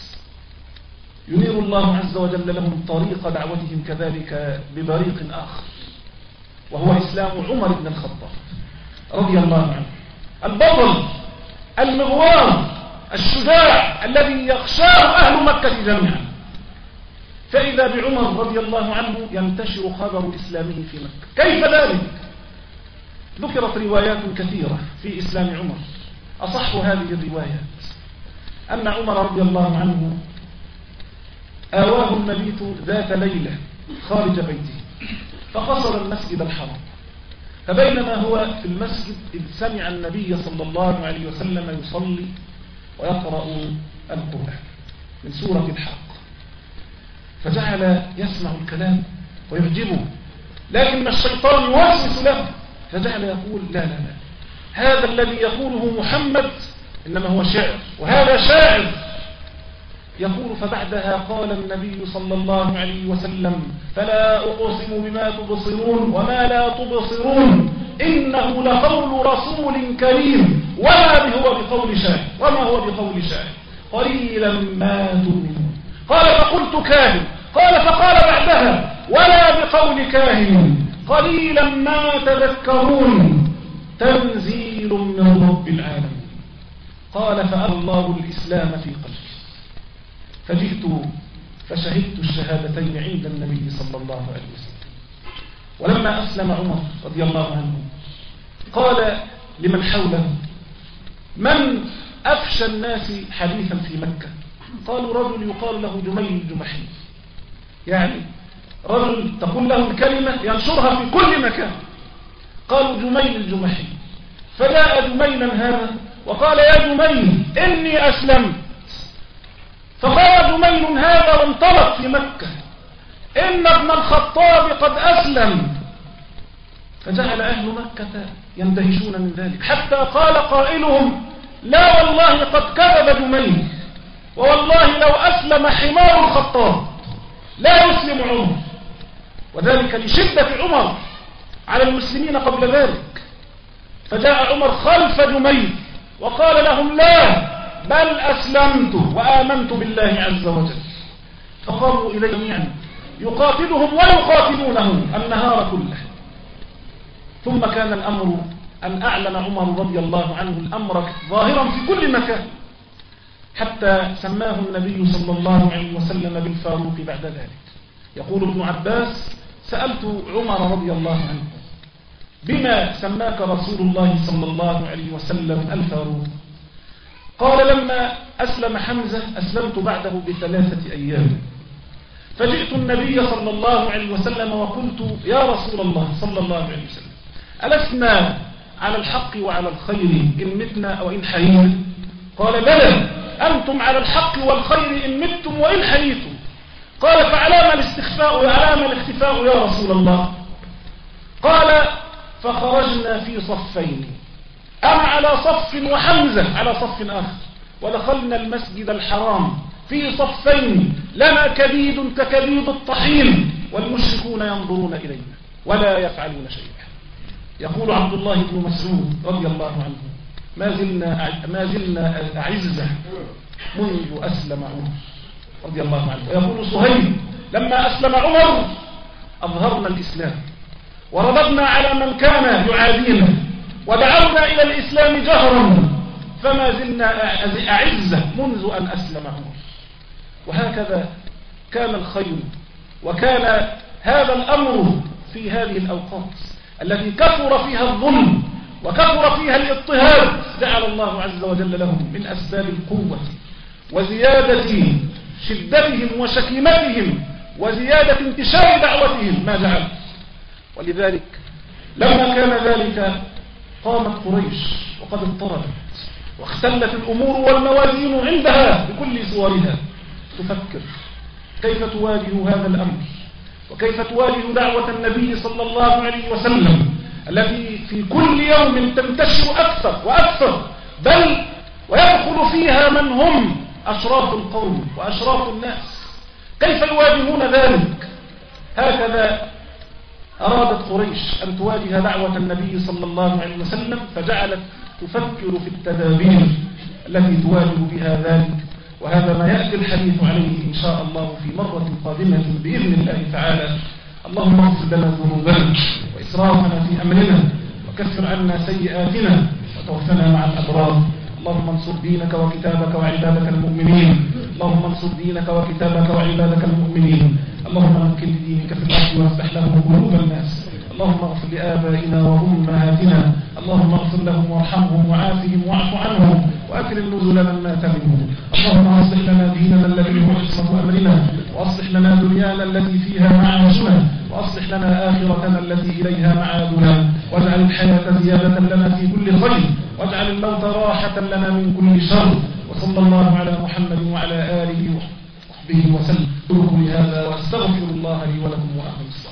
ينير الله عز وجل لهم طريق دعوتهم كذلك ببريق آخر، وهو إسلام عمر بن الخطاب رضي الله عنه، البطل المغوار الشجاع الذي يخشاه أهل مكة جميعا. فإذا بعمر رضي الله عنه ينتشر خبر إسلامه في مكة. كيف ذلك؟ ذكرت روايات كثيرة في إسلام عمر. أصح هذه الروايات أن عمر رضي الله عنه آواه المبيت ذات ليلة خارج بيته فقصر المسجد الحرام، فبينما هو في المسجد إذ سمع النبي صلى الله عليه وسلم يصلي ويقرأ القرآن من سورة الحق، فجعل يسمع الكلام ويعجبه، لكن الشيطان يوسوس له فجعل يقول: لا لا لا، هذا الذي يقوله محمد إنما هو شعر، وهذا شاعر. يقول: فبعدها قال النبي صلى الله عليه وسلم: فلا أقسم بما تبصرون وما لا تبصرون إنه لقول رسول كريم وما هو بقول شاعر وما هو بقول شاعر قليلا ما تؤمنون. قال: فقلت كاهن. قال: فقال بعدها: ولا بقول كاهن قليلا ما تذكرون تنزيل من رب العالمين. قال: فأرى الله الإسلام في قلبي، فجئت فشهدت الشهادتين عند النبي صلى الله عليه وسلم. ولما أسلم عمر رضي الله عنه قال لمن حوله: من أفشى الناس حديثا في مكة؟ قالوا: رجل يقال له جميل الجمحي، يعني رجل تقول له الكلمة ينشرها في كل مكان. قالوا: جميل الجمحي. فجاء جميلا هذا وقال: يا جميل إني أسلمت. فقال جميل هذا وانطلق في مكة: إن ابن الخطاب قد أسلم. فجعل أهل مكة يندهشون من ذلك، حتى قال قائلهم: لا والله قد كذب جميل، ووالله لو أسلم حمار الخطاب لا يسلم عمر، وذلك لشدة عمر على المسلمين قبل ذلك. فجاء عمر خلف جميل وقال لهم لا، بل أسلمت وآمنت بالله عز وجل. فقاموا إليه جميعا يقاتلهم ويقاتلونه النهار كله. ثم كان الأمر أن أعلن عمر رضي الله عنه الأمر ظاهرا في كل مكان، حتى سماه النبي صلى الله عليه وسلم بالفاروق بعد ذلك. يقول ابن عباس: سألت عمر رضي الله عنه بما سماك رسول الله صلى الله عليه وسلم الفاروق؟ قال: لما أسلم حمزة أسلمت بعده بثلاثة أيام، فجئت النبي صلى الله عليه وسلم وقلت: يا رسول الله صلى الله عليه وسلم، ألسنا على الحق وعلى الخير إن متنا أو إن حيينا؟ قال: بلى، أنتم على الحق والخير إن متم وإن حييتم. قال: فعلام الاستخفاء وعلام الاختفاء يا رسول الله؟ قال: فخرجنا في صفين، أنا على صف وحمزة على صف آخر، ودخلنا المسجد الحرام في صفين لنا كبيد ككبيد الطحين، والمشركون ينظرون إلينا ولا يفعلون شيئا. يقول عبد الله بن مسعود رضي الله عنه: ما زلنا ما زلنا أعزة منذ أسلم عمر رضي الله عنه. ويقول صهيب: لما أسلم عمر أظهرنا الإسلام ورددنا على من كان يعادينا ودعونا إلى الإسلام جهرا، فما زلنا أعزة منذ أن أسلم عمر. وهكذا كان الخير، وكان هذا الأمر في هذه الأوقات التي كثر فيها الظلم وكثر فيها الاضطهاد، جعل الله عز وجل لهم من أسباب القوة وزيادة شدتهم وشكيمتهم وزيادة انتشار دعوتهم ما جعل. ولذلك لما كان ذلك قامت قريش وقد اضطربت واختلت الأمور والموازين عندها بكل صورها، تفكر كيف تواجه هذا الأمر، وكيف تواجه دعوة النبي صلى الله عليه وسلم التي في كل يوم تنتشر أكثر وأكثر، بل ويدخل فيها من هم أشراف القوم وأشراف الناس. كيف يواجهون ذلك؟ هكذا أرادت قريش أن تواجه دعوة النبي صلى الله عليه وسلم، فجعلت تفكر في التدابير التي تواجه بها ذلك. وهذا ما يأتي الحديث عليه إن شاء الله في مرة قادمة بإذن الله تعالى. اللهم اغفر لنا ذنوبنا وإسرافنا في أمرنا، وكفر عنا سيئاتنا، وتوفنا مع الأبرار. اللهم انصر دينك وكتابك وعبادك المؤمنين، اللهم انصر دينك وكتابك وعبادك المؤمنين. اللهم مكن لدينك في الأرض وافتح لهم قلوب الناس. اللهم اغفر لآبائنا وأمهاتنا، اللهم اغفر لهم وارحمهم وعافهم واعف عنهم وأكرم نزل من مات منهم. اللهم أصلح لنا ديننا الذي هو عصمة أمرنا، وأصلح لنا دنيانا التي فيها معاشنا، وأصلح لنا آخرتنا التي إليها معادنا، واجعل الحياة زيادة لنا في كل خير، واجعل الموت راحة لنا من كل شر. وصلى الله على محمد وعلى آله وصحبه وسلم. قولوا لهذا وأستغفر الله لي ولكم وأقم الصلاة.